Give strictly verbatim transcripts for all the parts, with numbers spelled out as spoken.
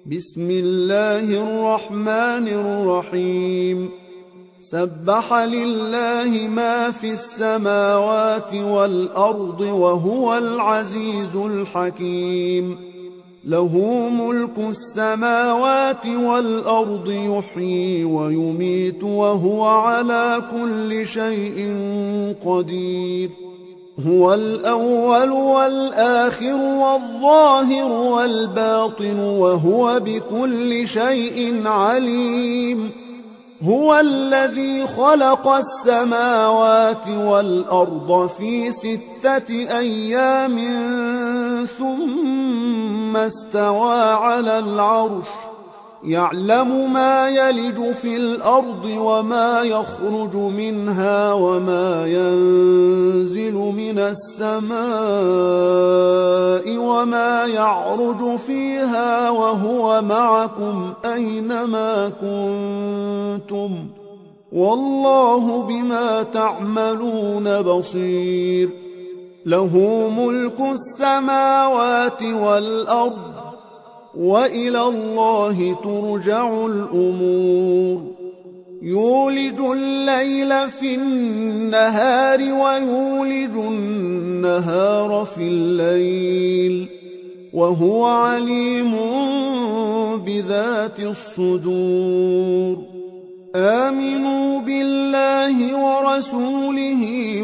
بسم الله الرحمن الرحيم سبح لله ما في السماوات والأرض وهو العزيز الحكيم له ملك السماوات والأرض يحيي ويميت وهو على كل شيء قدير هو الأول والآخر والظاهر والباطن وهو بكل شيء عليم هو الذي خلق السماوات والأرض في ستة أيام ثم استوى على العرش يعلم ما يلج في الأرض وما يخرج منها وما ينزل من السماء وما يعرج فيها وهو معكم أينما كنتم والله بما تعملون بصير له ملك السماوات والأرض وإلى الله ترجع الأمور يولج الليل في النهار ويولج النهار في الليل وهو عليم بذات الصدور آمنوا بالله ورسوله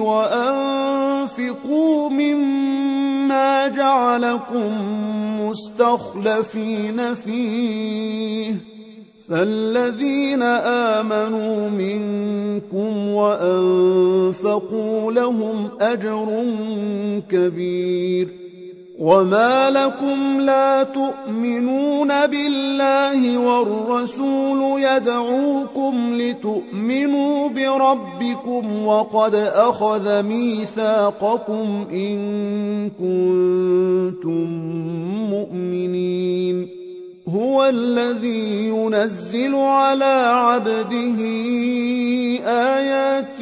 وأنفقوا مما جعلكم مستخلفين فيه فالذين آمنوا منكم وأنفقوا لهم أجر كبير وما لكم لا تؤمنون بالله والرسول يدعوكم لتؤمنوا بربكم وقد أخذ ميثاقكم إن كنتم مؤمنين هو الذي ينزل على عبده آيات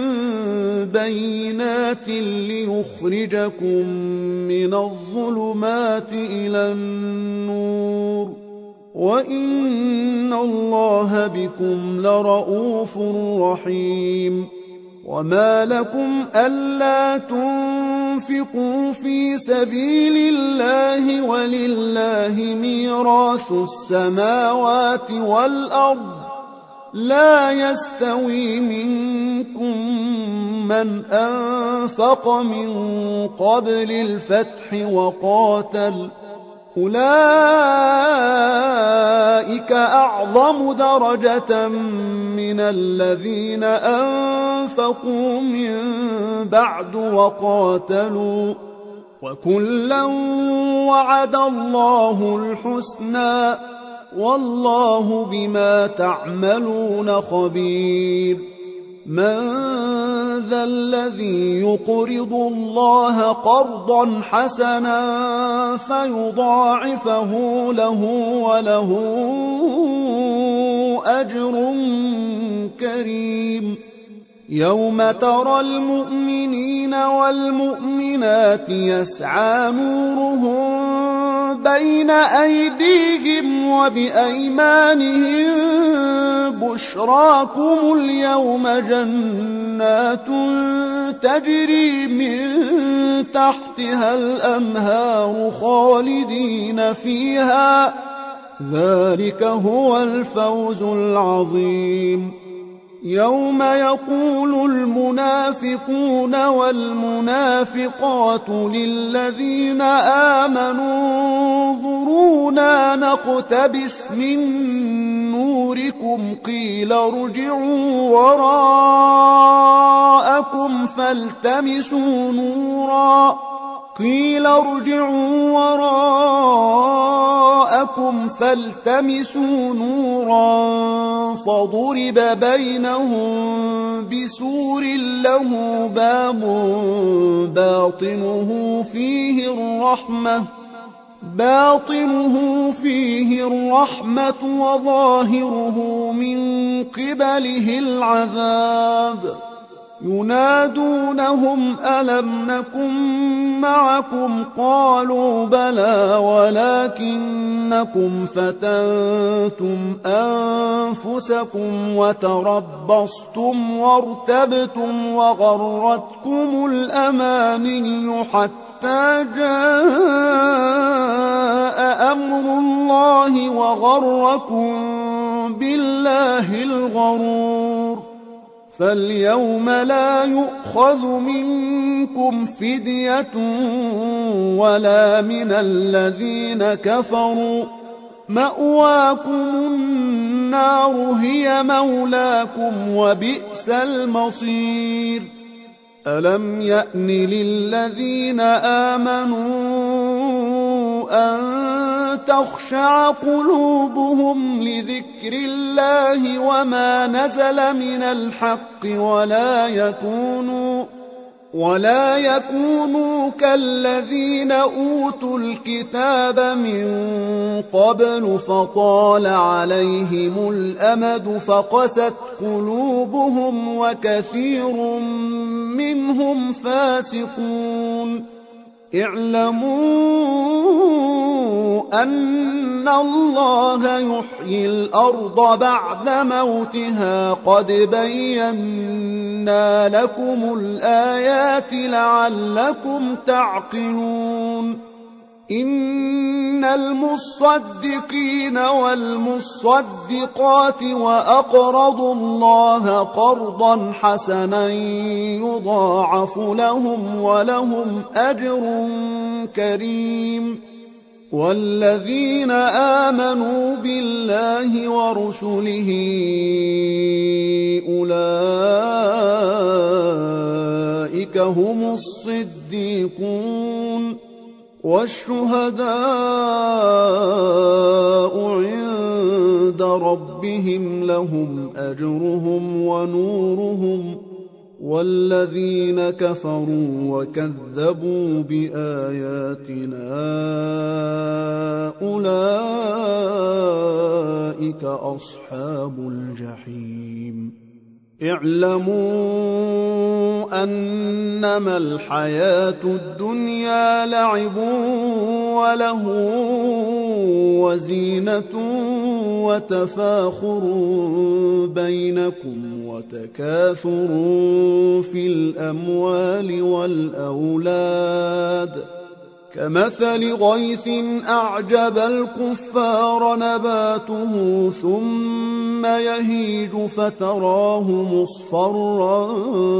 بينات ليخرجكم من الظلمات إلى النور وإن الله بكم لرؤوف رحيم وما لكم ألا تنفقوا في سبيل الله ولله ميراث السماوات والأرض لا يستوي منكم من أنفق من قبل الفتح وقاتل أولئك أعظم درجة من الذين أنفقوا من بعد وقاتلوا وكلا وعد الله الحسنى والله بما تعملون خبير من ذا الذي يقرض الله قرضا حسنا فيضاعفه له وله أجر كريم يوم ترى المؤمنين والمؤمنات يسعى نورهم بين أيديهم وبأيمانهم بشراكم اليوم جنات تجري من تحتها الأنهار خالدين فيها ذلك هو الفوز العظيم يوم يقول المنافقون والمنافقات للذين آمنوا انظرونا نقتبس من نوركم قيل ارجعوا وراءكم فالتمسوا نورا قيل ارجعوا وراءكم فالتمسوا نورا فضرب بينهم بسور له باب باطنه فيه الرحمة باطنه فيه الرحمة وظاهره من قبله العذاب ينادونهم ألم نكن معكم قالوا بلى ولكنكم فتنتم أنفسكم وتربصتم وارتبتم وغرتكم الأماني حتى جاء أمر الله وغركم بالله الغرور فاليوم لا يؤخذ منكم فدية ولا من الذين كفروا مأواكم النار هي مولاكم وبئس المصير ألم يأن للذين آمنوا أن تخشع قلوبهم لذكر الله وما نزل من الحق ولا يكونوا ولا يكونوا كالذين أوتوا الكتاب من قبل فطال عليهم الأمد فقست قلوبهم وكثير منهم فاسقون اعلموا أن الله يحيي الأرض بعد موتها قد بينا لكم الآيات لعلكم تعقلون إن المصدقين والمصدقات وأقرضوا الله قرضا حسنا يضاعف لهم ولهم أجر كريم والذين آمنوا بالله ورسله أولئك هم الصديقون والشهداء عند ربهم لهم أجرهم ونورهم والذين كفروا وكذبوا بآياتنا أولئك أصحاب الجحيم اعلموا أنما الحياة الدنيا لعب وله وزينة وتفاخر بينكم وتكاثر في الأموال والأولاد كمثل غيث أعجب الكفار نباته ثم يهيج فتراه مصفرا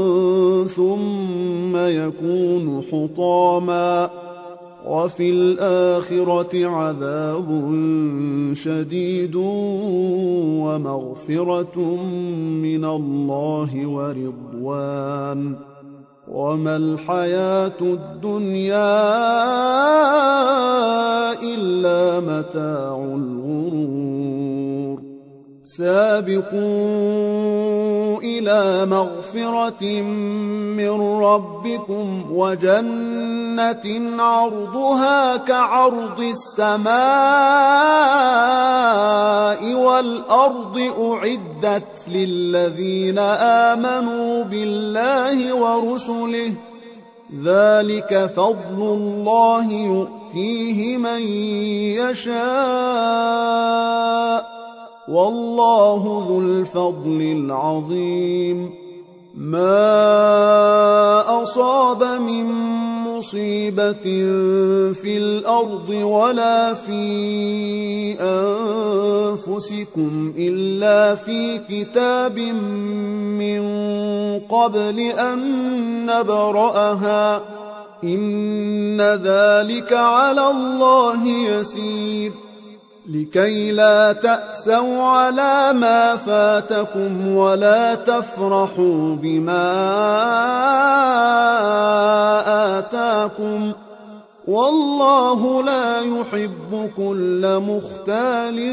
ثم يكون حطاما وفي الآخرة عذاب شديد ومغفرة من الله ورضوان وما الحياة الدنيا إلا متاع الغرور سابقوا إلى مغفرة من ربكم وجنة عرضها كعرض السماء والأرض أعدت للذين آمنوا بالله ورسله ذلك فضل الله يؤتيه من يشاء والله ذو الفضل العظيم ما أصاب من مصيبة في الأرض ولا في أنفسكم إلا في كتاب من قبل أن نبرأها إن ذلك على الله يسير لكي لا تأسوا على ما فاتكم ولا تفرحوا بما آتاكم والله لا يحب كل مختال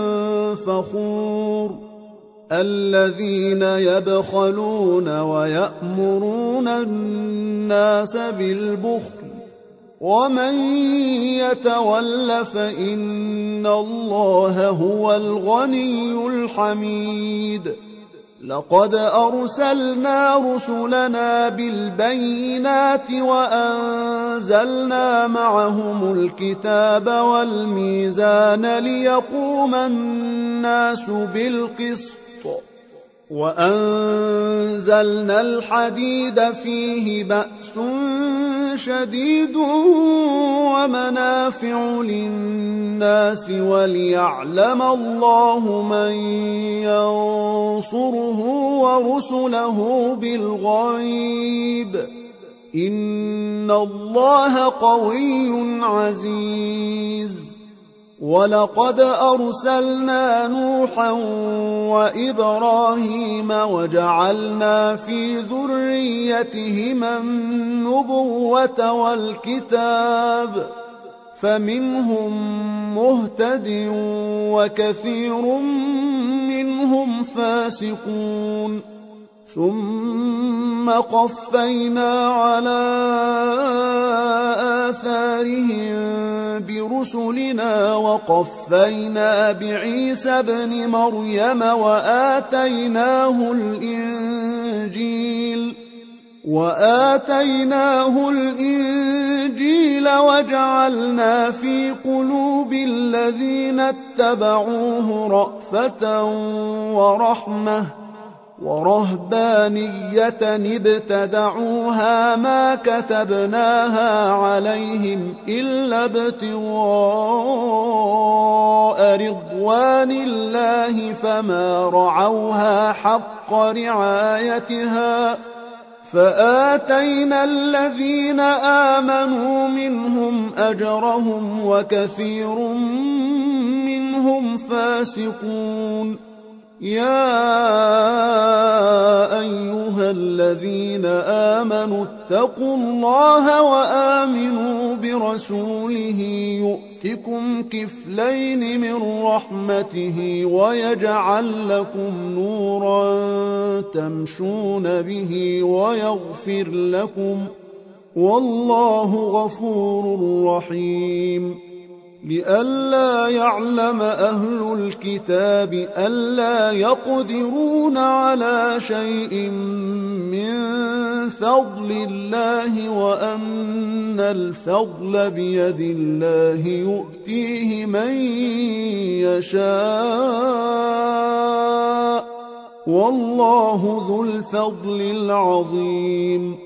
فخور الذين يبخلون ويأمرون الناس بالبخل ومن يتول فإن الله هو الغني الحميد لقد أرسلنا رسلنا بالبينات وأنزلنا معهم الكتاب والميزان ليقوم الناس بالقسط وأنزلنا الحديد فيه بأس شديد ومنافع للناس وليعلم الله من ينصره ورسله بالغيب إن الله قوي عزيز. ولقد أرسلنا نوحا وإبراهيم وجعلنا في ذريتهما النبوة والكتاب فمنهم مهتد وكثير منهم فاسقون ثم قفينا على آثارهم برسلنا وقفينا بعيسى ابن مريم وآتيناه الإنجيل وآتيناه الإنجيل وجعلنا في قلوب الذين اتبعوه رأفة ورحمة ورهبانية ابتدعوها ما كتبناها عليهم إلا ابتغاء رضوان الله فما رعوها حق رعايتها فآتينا الذين آمنوا منهم أجرهم وكثير منهم فاسقون. يا أيها الذين آمنوا اتقوا الله وآمنوا برسوله يؤتكم كفلين من رحمته ويجعل لكم نورا تمشون به ويغفر لكم والله غفور رحيم. لئلا يعلم أهل الكتاب ألا يقدرون على شيء من فضل الله وأن الفضل بيد الله يؤتيه من يشاء والله ذو الفضل العظيم.